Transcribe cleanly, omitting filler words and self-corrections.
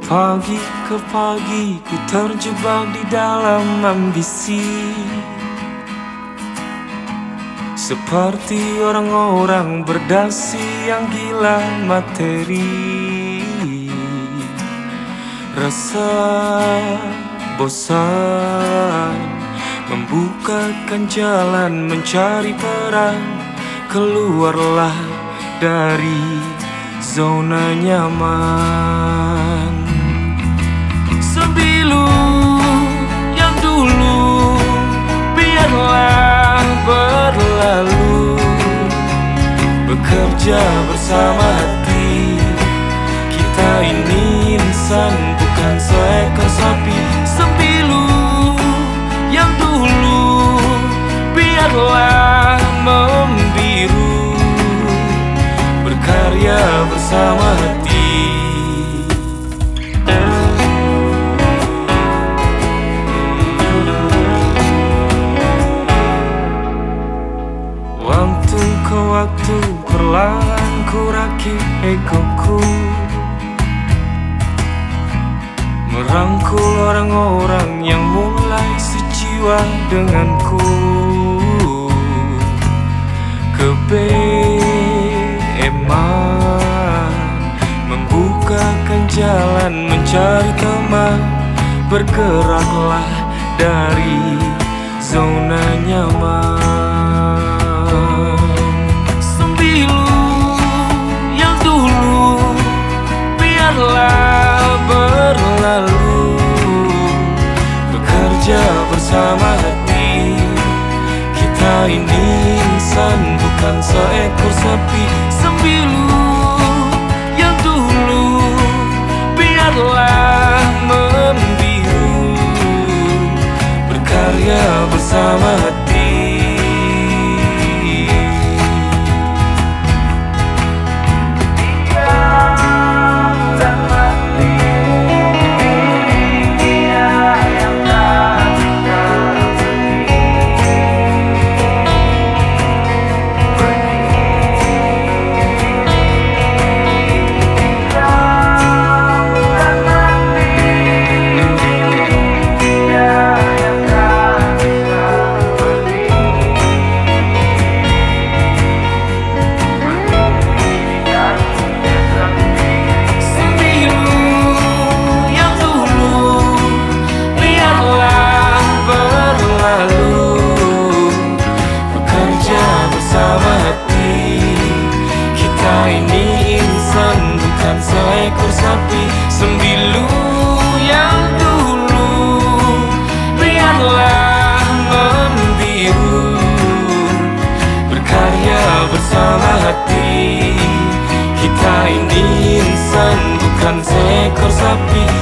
Pagi ke pagi ku terjebak di dalam ambisi, seperti orang-orang berdasi yang gila materi. Rasa bosan membukakan jalan mencari peran. Keluarlah dari zona nyaman. Sembilu yang dulu biarlah berlalu, bekerja bersama hati. Kita ini insan, bukan seekor sapi. Sembilu yang dulu biarlah membiru, berkarya bersama hati. Waktu ke waktu perlahan ku rakit egoku, merangkul orang-orang yang mulai sejiwa denganku. Kebeeman membukakan jalan mencari teman. Bergeraklah dari zona nyaman. Sembilu yang dulu biarlah berlalu, bekerja bersama hati. Kita ini insan, bukan seekor sapi. Sembilu yang dulu biarlah membiru, berkarya bersama hati. Seekor sapi. Sembilu yang dulu biarlah membiru, berkarya bersama hati. Kita ini insan, bukan seekor sapi.